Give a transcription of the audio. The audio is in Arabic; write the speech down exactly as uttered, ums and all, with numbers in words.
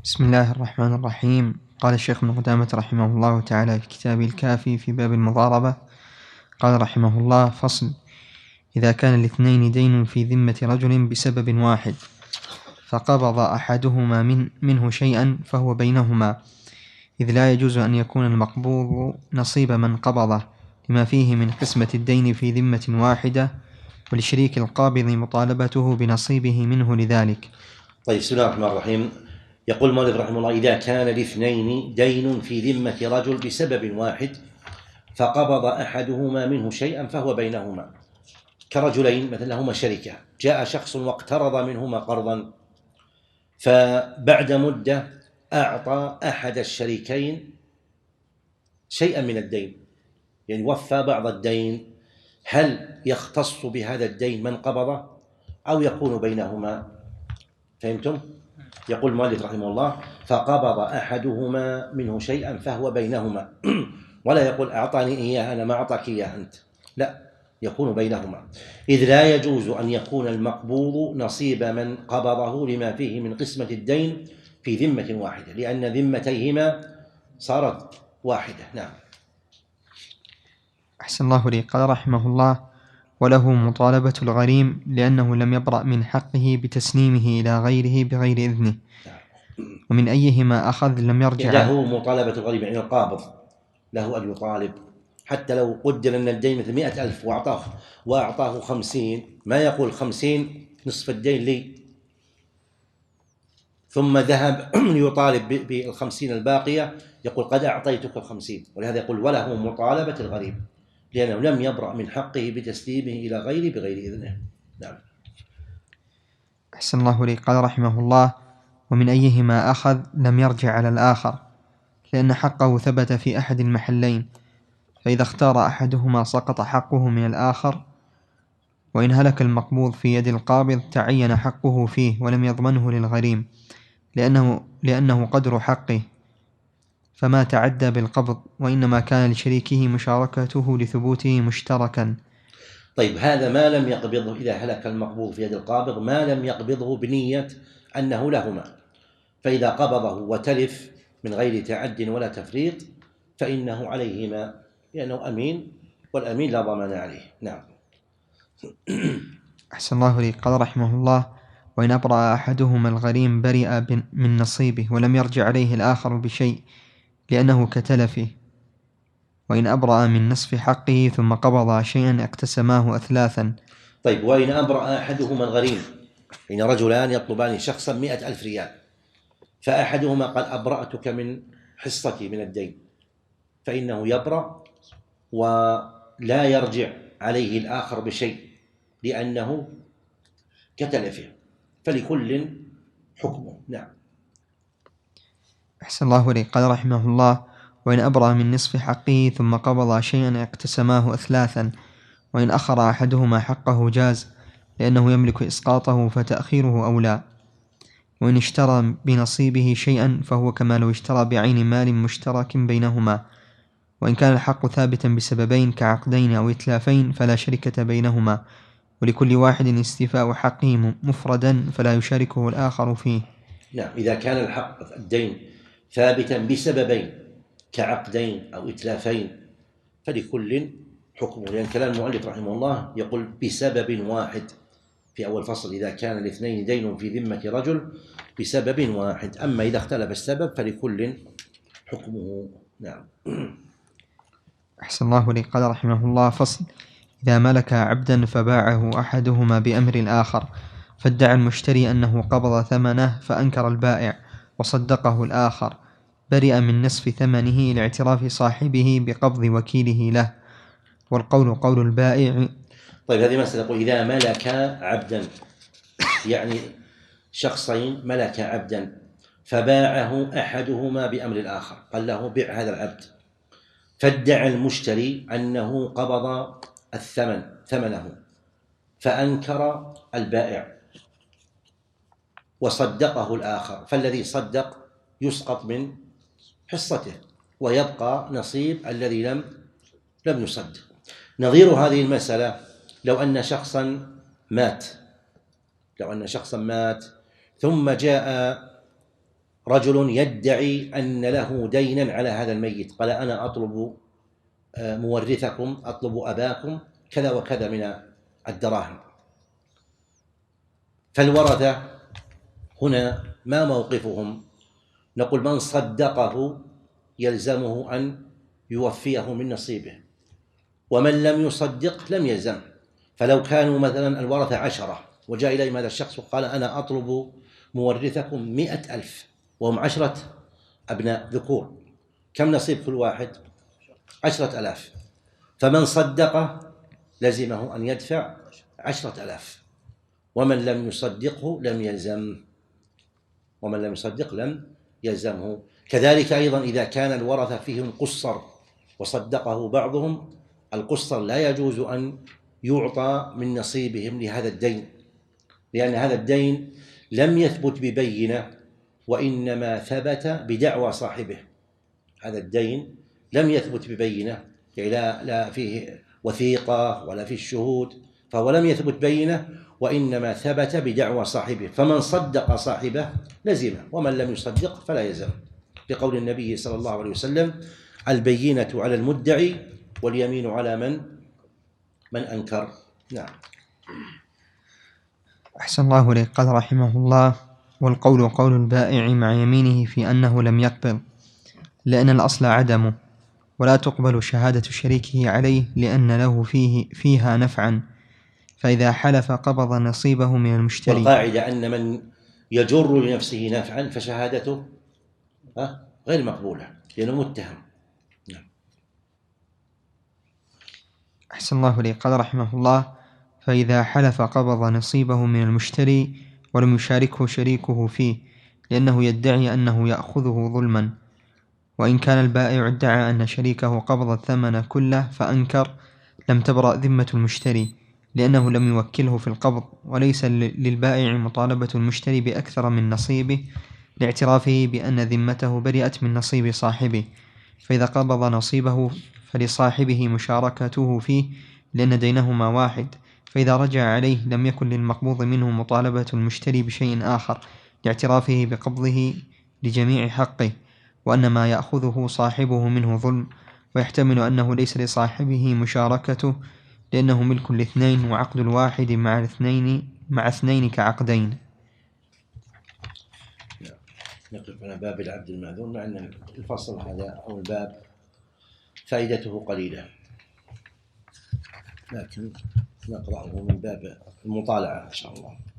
بسم الله الرحمن الرحيم. قال الشيخ ابن قدامة رحمه الله تعالى في كتابه الكافي في باب المضاربة، قال رحمه الله: فصل: إذا كان الاثنين دين في ذمة رجل بسبب واحد، فقبض أحدهما من منه شيئا فهو بينهما، إذ لا يجوز أن يكون المقبوض نصيب من قبضه لما فيه من قسمة الدين في ذمة واحدة، ولشريك القابض مطالبته بنصيبه منه لذلك. طيب، بسم الله الرحمن الرحيم. يقول المؤلف رحمه الله: إذا كان الاثنين دين في ذمة رجل بسبب واحد، فقبض أحدهما منه شيئا فهو بينهما، كرجلين مثلا لهما شركة، جاء شخص واقترض منهما قرضا، فبعد مدة أعطى أحد الشريكين شيئا من الدين، يعني وفى بعض الدين. هل يختص بهذا الدين من قبضه أو يكون بينهما؟ فهمتم؟ يقول المؤلف رحمه الله: فقبض أحدهما منه شيئا فهو بينهما ولا يقول أعطاني إياه أنا ما أعطاك إياه أنت، لا، يكون بينهما، إذ لا يجوز أن يكون المقبوض نصيب من قبضه لما فيه من قسمة الدين في ذمة واحدة، لأن ذمتيهما صارت واحدة. نعم. أحسن الله لي. قال رحمه الله: وله مطالبة الغريم لأنه لم يبرأ من حقه بتسليمه إلى غيره بغير إذنه، ومن أيهما أخذ لم يرجع. له مطالبة الغريم يعني القابض له أن يطالب، حتى لو قدر أن الدين مثل مئة ألف وأعطاه وأعطاه خمسين، ما يقول خمسين نصف الدين لي ثم ذهب يطالب بالخمسين الباقية، يقول قد أعطيتك الخمسين. ولهذا يقول وله مطالبة الغريم لأنه لم يبرأ من حقه بتسليمه إلى غيره بغير إذنه. نعم. أحسن الله لي. قال رحمه الله: ومن أيهما أخذ لم يرجع على الآخر، لأن حقه ثبت في أحد المحلين، فإذا اختار أحدهما سقط حقه من الآخر، وإن هلك المقبوض في يد القابض تعين حقه فيه ولم يضمنه للغريم، لأنه, لأنه قدر حقه فما تعدى بالقبض، وإنما كان لشريكه مشاركته لثبوته مشتركا. طيب، هذا ما لم يقبضه، إذا هلك المقبوض في يد القابض ما لم يقبضه بنية أنه لهما، فإذا قبضه وتلف من غير تعد ولا تفريط فإنه عليهما، لأنه أمين، والأمين لا ضمان عليه. نعم. أحسن الله لي. قال رحمه الله: وإن أبرأ أحدهما الغريم برئ من نصيبه ولم يرجع عليه الآخر بشيء لأنه كتلفه، وإن أبرأ من نصف حقه ثم قبض شيئا اقتسماه أثلاثا. طيب، وإن أبرأ أحدهما الغريم، إن رجلان يطلبان شخصا مئة ألف ريال، فأحدهما قال أبرأتك من حصتي من الدين، فإنه يبرأ ولا يرجع عليه الآخر بشيء لأنه كتلفه، فلكل حكمه. نعم. أحسن الله لي. قال رحمه الله: وإن أبرأ من نصف حقه ثم قبض شيئا اقتسماه أثلاثا، وإن أخر أحدهما حقه جاز لأنه يملك إسقاطه فتأخيره أولى، وإن اشترى بنصيبه شيئا فهو كما لو اشترى بعين مال مشترك بينهما، وإن كان الحق ثابتا بسببين كعقدين أو إتلافين فلا شركة بينهما، ولكل واحد استيفاء حقه مفردا فلا يشاركه الآخر فيه. نعم. إذا كان الحق الدين ثابتا بسببين كعقدين أو إتلافين فلكل حكمه، لأن كلام المؤلف رحمه الله يقول بسبب واحد في أول فصل: إذا كان الاثنين دين في ذمة رجل بسبب واحد، أما إذا اختلف السبب فلكل حكمه. نعم. أحسن الله لي. قال رحمه الله: فصل: إذا ملك عبدا فباعه أحدهما بأمر الآخر، فادعى المشتري أنه قبض ثمنه فأنكر البائع وصدقه الآخر، برئ من نصف ثمنه لاعتراف صاحبه بقبض وكيله له، والقول قول البائع. طيب، هذه مسألة. يقول إذا ملك عبدا، يعني شخصين ملك عبدا فباعه أحدهما بأمر الآخر، قال له بيع هذا العبد، فادعى المشتري أنه قبض الثمن ثمنه فأنكر البائع وصدقه الآخر، فالذي صدق يسقط من حصته ويبقى نصيب الذي لم لم يصدق. نظير هذه المسألة لو أن شخصا مات لو أن شخصا مات ثم جاء رجل يدعي أن له دينا على هذا الميت، قال أنا أطلب مورثكم، أطلب أباكم كذا وكذا من الدراهم. فالورثة هنا ما موقفهم؟ نقول من صدقه يلزمه أن يوفيه من نصيبه، ومن لم يصدق لم يلزم. فلو كانوا مثلا الورثة عشرة وجاء إليهم هذا الشخص وقال أنا أطلب مورثكم مئة ألف وهم عشرة أبناء ذكور، كم نصيب كل واحد؟ عشرة ألاف. فمن صدقه لزمه أن يدفع عشرة ألاف، ومن لم يصدقه لم يلزم، ومن لم يصدق لم يلزمه. كذلك أيضا إذا كان الورثة فيهم قصر وصدقه بعضهم، القصر لا يجوز أن يعطى من نصيبهم لهذا الدين، لأن هذا الدين لم يثبت ببينة وإنما ثبت بدعوى صاحبه. هذا الدين لم يثبت ببينة، يعني لا, لا فيه وثيقة ولا فيه الشهود، فهو لم يثبت بينة وإنما ثبت بدعوى صاحبه، فمن صدق صاحبه لزمه، ومن لم يصدق فلا يلزم، لقول النبي صلى الله عليه وسلم البينة على المدعي واليمين على من من أنكر. نعم. أحسن الله إليك. قال رحمه الله: والقول قول البائع مع يمينه في أنه لم يقبض، لأن الأصل عدمه، ولا تقبل شهادة شريكه عليه لأن له فيه فيها نفعا، فإذا حلف قبض نصيبه من المشتري. والقاعدة أن من يجر لنفسه نفعا فشهادته غير مقبولة لأنه متهم. أحسن الله إليك. قال رحمه الله: فإذا حلف قبض نصيبه من المشتري ولم يشاركه شريكه فيه، لأنه يدعي أنه يأخذه ظلما، وإن كان البائع ادعى أن شريكه قبض الثمن كله فأنكر، لم تبرأ ذمة المشتري، لأنه لم يوكله في القبض، وليس للبائع مطالبة المشتري بأكثر من نصيبه لاعترافه بأن ذمته برئت من نصيب صاحبه، فإذا قبض نصيبه فلصاحبه مشاركته فيه لأن دينهما واحد، فإذا رجع عليه لم يكن للمقبوض منه مطالبة المشتري بشيء آخر لاعترافه بقبضه لجميع حقه، وأن ما يأخذه صاحبه منه ظلم، ويحتمل أنه ليس لصاحبه مشاركته لأنه ملك الاثنين، وعقد الواحد مع الاثنين مع اثنين كعقدين. نقف على باب العبد المأذون، مع أن الفصل هذا أو الباب فائدته قليلة، لكن نقرأه من باب المطالعة إن شاء الله.